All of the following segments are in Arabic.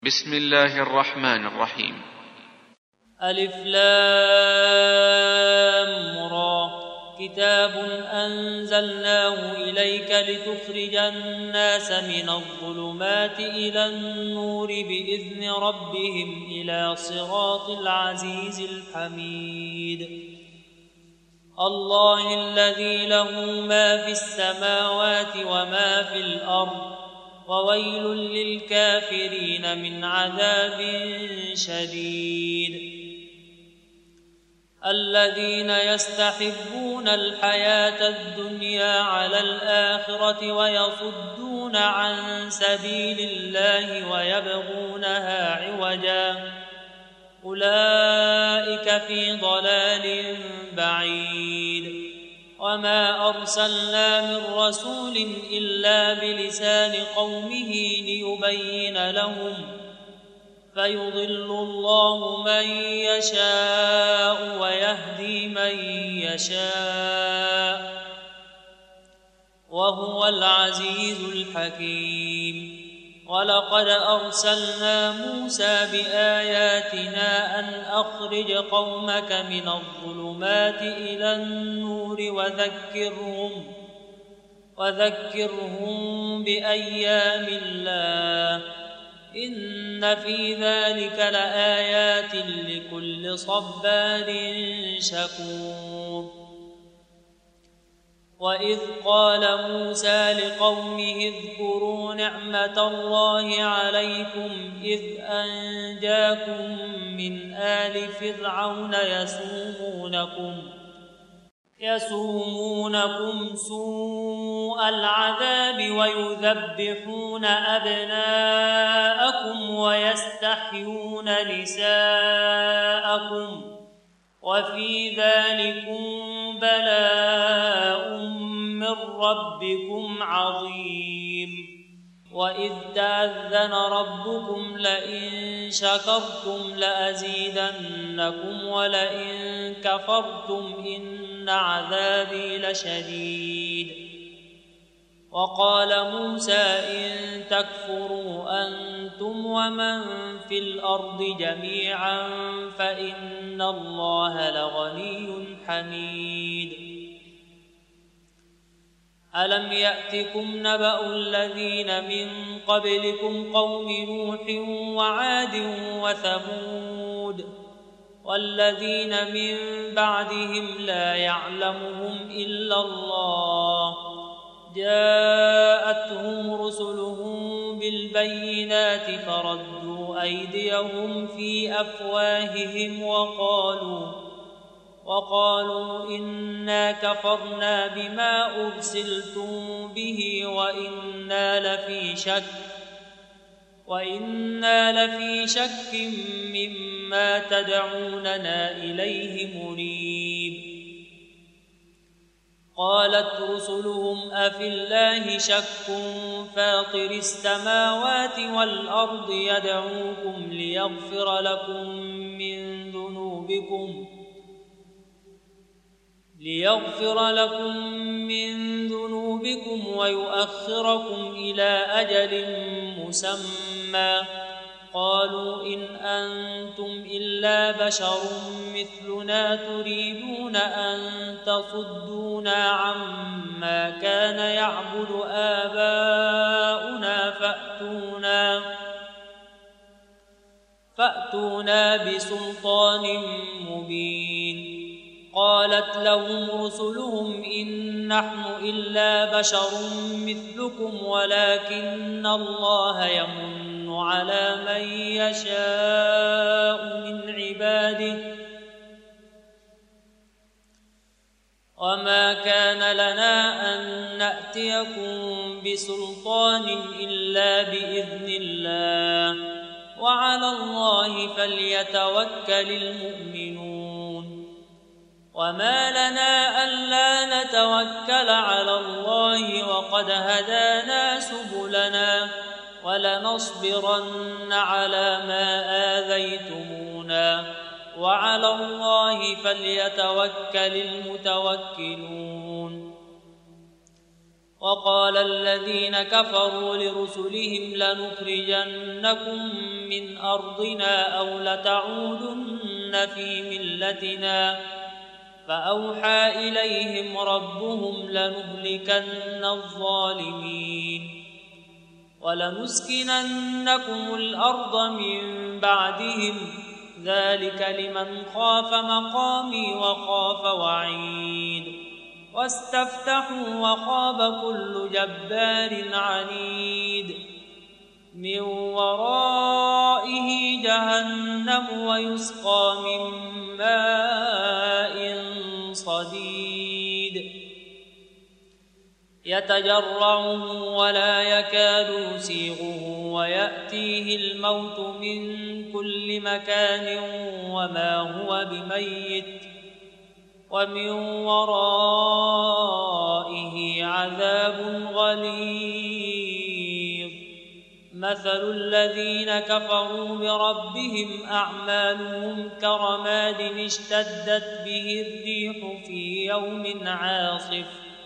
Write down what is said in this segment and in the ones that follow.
بسم الله الرحمن الرحيم. ألف لام را كتاب أنزلناه إليك لتخرج الناس من الظلمات إلى النور بإذن ربهم إلى صراط العزيز الحميد الله الذي له ما في السماوات وما في الأرض وويل للكافرين من عذاب شديد الذين يستحبون الحياة الدنيا على الآخرة ويصدون عن سبيل الله ويبغونها عوجا أولئك في ضلال بعيد وما أرسلنا من رسول إلا بلسان قومه ليبين لهم فيضل الله من يشاء ويهدي من يشاء وهو العزيز الحكيم ولقد أرسلنا موسى بآياتنا أن أخرج قومك من الظلمات إلى النور وذكرهم بأيام الله إن في ذلك لآيات لكل صبار شكور وإذ قال موسى لقومه اذكروا نعمة الله عليكم إذ أنجاكم من آل فرعون يسومونكم سوء العذاب ويذبحون أبناءكم ويستحيون نساءكم وفي ذلكم بلاء من ربكم عظيم وإذ تأذن ربكم لئن شكرتم لأزيدنكم ولئن كفرتم إن عذابي لشديد وقال موسى إن تكفروا أنتم ومن في الأرض جميعا فإن الله لغني حميد ألم يأتكم نبأ الذين من قبلكم قوم نوح وعاد وثمود والذين من بعدهم لا يعلمهم إلا الله جاءتهم رسلهم بالبينات فردوا أيديهم في أفواههم وقالوا إنا كفرنا بما أرسلتم به وإنا لفي شك مما تدعوننا إليه مريب قالت رسلهم أفي الله شك فاطر السماوات والأرض يدعوكم ليغفر لكم من ذنوبكم ويؤخركم إلى أجل مسمى قالوا إن أنتم إلا بشر مثلنا تريدون أن تصدونا عما كان يعبد آباؤنا فأتونا بسلطان مبين قالت لهم رسلهم إن نحن إلا بشر مثلكم ولكن الله يمن على من يشاء من عباده وما كان لنا أن نأتيكم بسلطان إلا بإذن الله وعلى الله فليتوكل المؤمنون وما لنا ألا نتوكل على الله وقد هدانا سبلنا ولنصبرن على ما آذيتمونا وعلى الله فليتوكل المتوكلون وقال الذين كفروا لرسلهم لنخرجنكم من أرضنا أو لتعودن في ملتنا فأوحى إليهم ربهم لنهلكن الظالمين ولنسكننكم الأرض من بعدهم ذلك لمن خاف مقامي وخاف وعيد واستفتحوا وخاب كل جبار عنيد من ورائه جهنم ويسقى من ماء صديد يتجرعه ولا يكاد يسيغه ويأتيه الموت من كل مكان وما هو بميت ومن ورائه عذاب غليظ مثل الذين كفروا بربهم أعمالهم كرماد اشتدت به الريح في يوم عاصف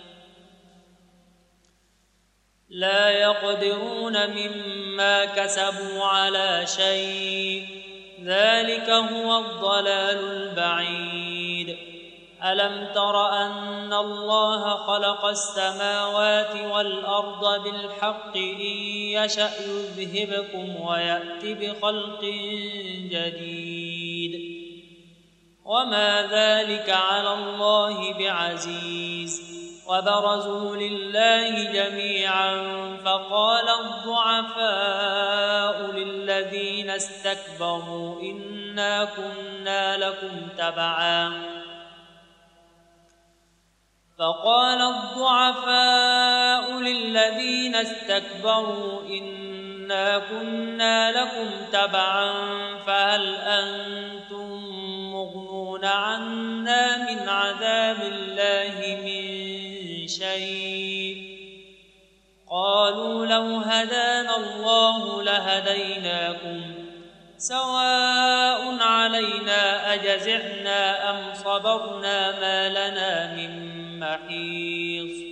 لا يقدرون مما كسبوا على شيء ذلك هو الضلال البعيد ألم تر أن الله خلق السماوات والأرض بالحق إن يشأ يذهبكم ويأتي بخلق جديد وما ذلك على الله بعزيز وبرزوا لله جميعا فقال الضعفاء للذين استكبروا إنا كنا لكم تبعا فهل أنتم مغنون عنا من عذاب الله من شيء قالوا لو هدانا الله لهديناكم سواء علينا أجزعنا أم صبرنا ما لنا من محيص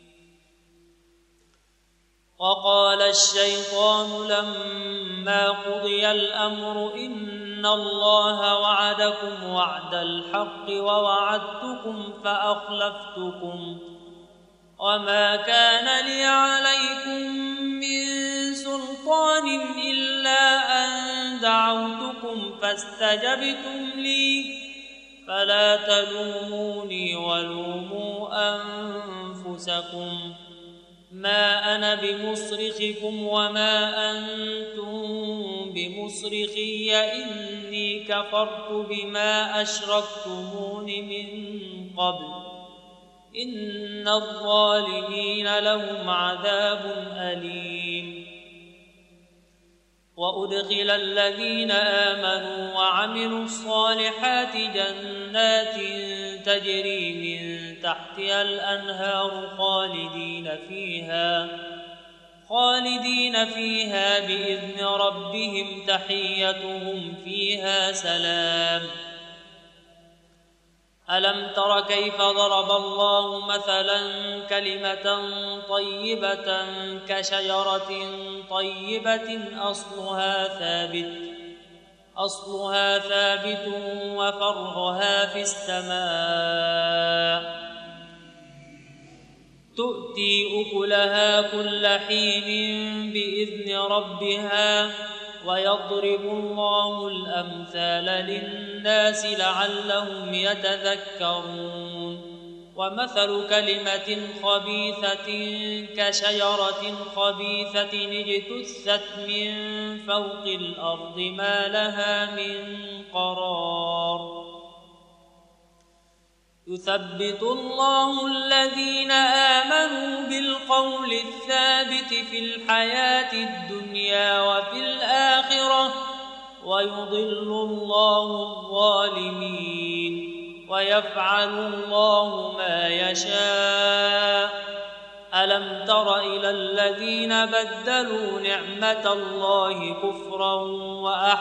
وقال الشيطان لما قضي الأمر إن الله وعدكم وعد الحق ووعدتكم فأخلفتكم وما كان لي عليكم من سلطان إلا أن دعوتكم فاستجبتم لي فلا تلوموني ولوموا أنفسكم ما أنا بمصرخكم وما أنتم بمصرخي إني كفرت بما أشركتمون من قبل إن الظالمين لهم عذاب أليم وأدخل الذين آمنوا وعملوا الصالحات جنات تجري من تحتها الأنهار خالدين فيها بإذن ربهم تحيتهم فيها سلام ألم تر كيف ضرب الله مثلا كلمة طيبة كشجرة طيبة أصلها ثابت وفرعها في السماء تؤتي أكلها كل حين بإذن ربها ويضرب الله الأمثال للناس لعلهم يتذكرون ومثل كلمة خبيثة كشجرة خبيثة اجتثت من فوق الأرض ما لها من قرار يثبت الله الذين آمنوا بالقول الثابت في الحياة الدنيا وفي الآخرة ويضل الله الظالمين ويفعل الله ما يشاء ألم تر إلى الذين بدلوا نعمة الله كفرا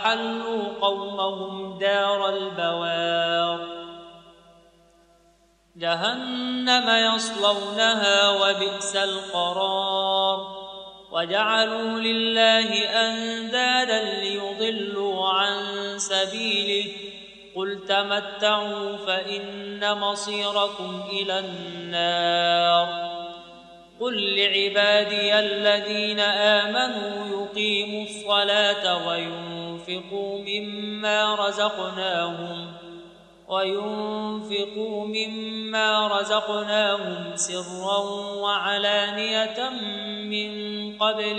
وأحلوا قومهم دار البوار جهنم يصلونها وبئس القرار وجعلوا لله أندادا ليضلوا عن سبيله قل تمتعوا فإن مصيركم إلى النار قل لعبادي الذين آمنوا يقيموا الصلاة وينفقوا مما رزقناهم سرا وعلانية من قبل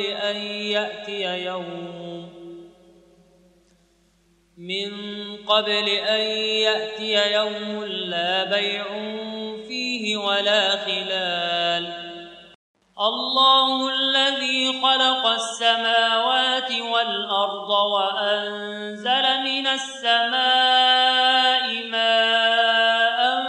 أن يأتي يوم لا بيع فيه ولا خلال الله الذي خلق السماوات والأرض وأنزل من السماء ماء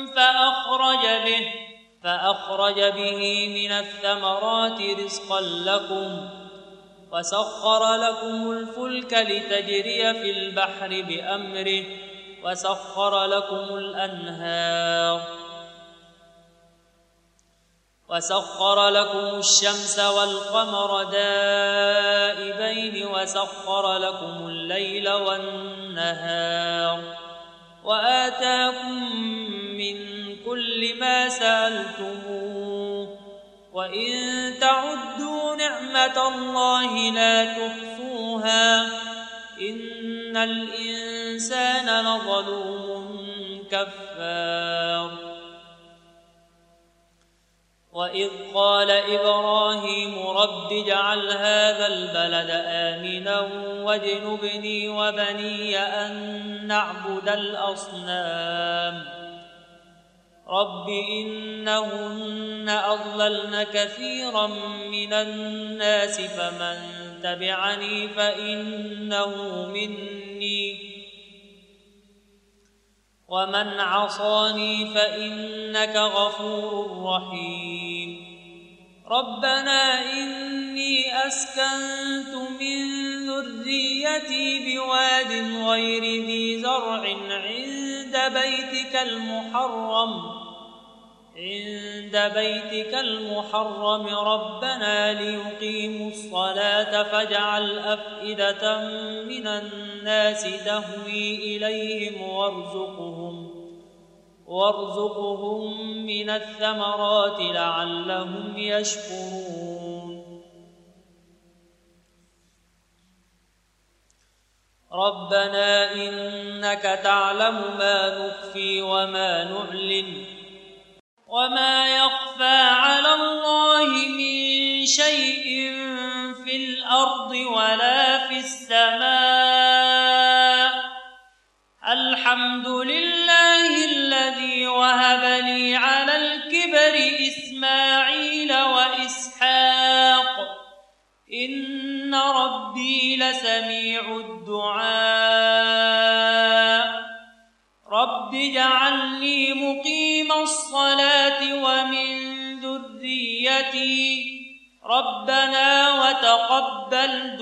فأخرج به من الثمرات رزقا لكم وسخر لكم الفلك لتجري في البحر بأمره وسخر لكم الأنهار وسخر لكم الشمس والقمر دائبين وسخر لكم الليل والنهار وآتاكم من كل ما سألتموه وإن تعدوا نعمة الله لا تحصوها إن الإنسان لظلوم كفار وإذ قال إبراهيم رب اجعل هذا البلد آمنا واجنبني وبني أن نعبد الأصنام رب إنهن أضللن كثيرا من الناس فمن تبعني فإنه مني ومن عصاني فإنك غفور رحيم ربنا إني أسكنت من ذريتي بواد غير ذي زرع عند بيتك المحرم ربنا ليقيموا الصلاة فاجعل أفئدة من الناس تهوي إليهم وارزقهم من الثمرات لعلهم يشكرون ربنا إنك تعلم ما نخفي وما نعلن وما يخفى على الله من شيء في الأرض ولا في السماء الحمد لله الذي وهب لي على الكبر إسماعيل وإسحاق إن ربي لسميع الدعاء رب اجعلني مقيم الصلاة ومن ذريتي ربنا وتقبل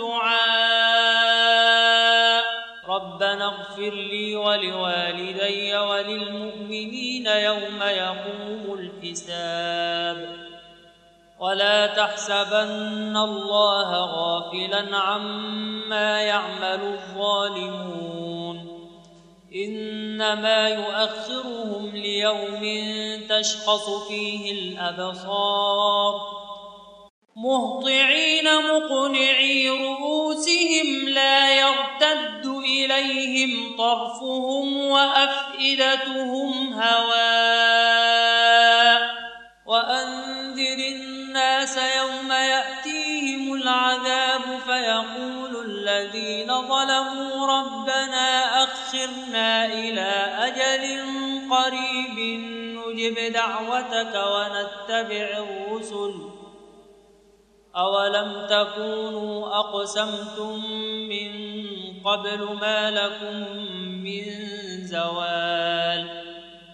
دعاء ربنا اغفر لي ولوالدي وللمؤمنين يوم يقوم الحساب ولا تحسبن الله غافلا عما يعمل الظالمون إنما يؤخرهم ليوم تشخص فيه الأبصار مهطعين مقنعي رؤوسهم لا يرتد إليهم طرفهم وأفئدتهم هواء وأنذر الناس يوم يأتيهم العذاب فيقول الذين ظلموا ربنا أخرنا إلى أجل قريب نجب دعوتك ونتبع الرسل أولم تكونوا أقسمتم من قبل ما لكم من زوال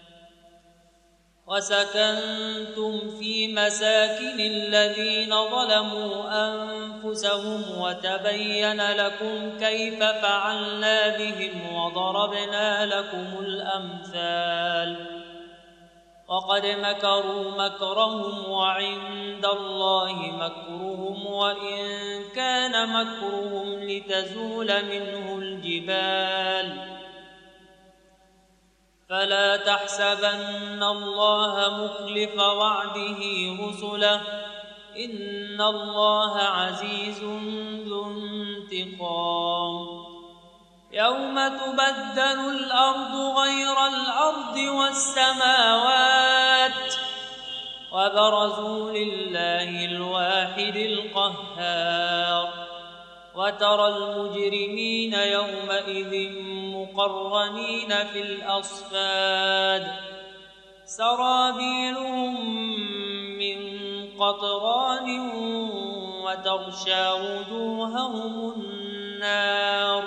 وسكنتم في مساكن الذين ظلموا أنفسهم وتبين لكم كيف فعلنا بهم وضربنا لكم الأمثال وقد مكروا مكرهم وعند الله مكرهم وإن كان مكرهم لتزول منه الجبال فلا تحسبن الله مخلف وعده رسله إن الله عزيز ذو انتقام يوم تبدل الأرض غير الأرض والسماوات وبرزوا لله الواحد القهار وترى المجرمين يومئذ مقرنين في الأصفاد سرابيلهم من قطران وتغشى وجوههم النار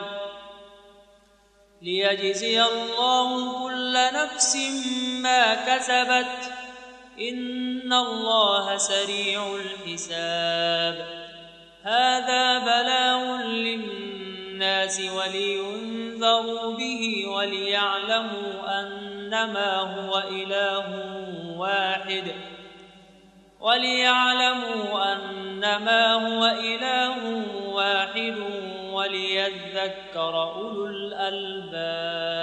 ليجزي الله كل نفس ما كسبت إن الله سريع الحساب هذا بلاغ للناس ولينذروا به وليعلموا أنما هو إله واحد وليذكر أولو الألباب.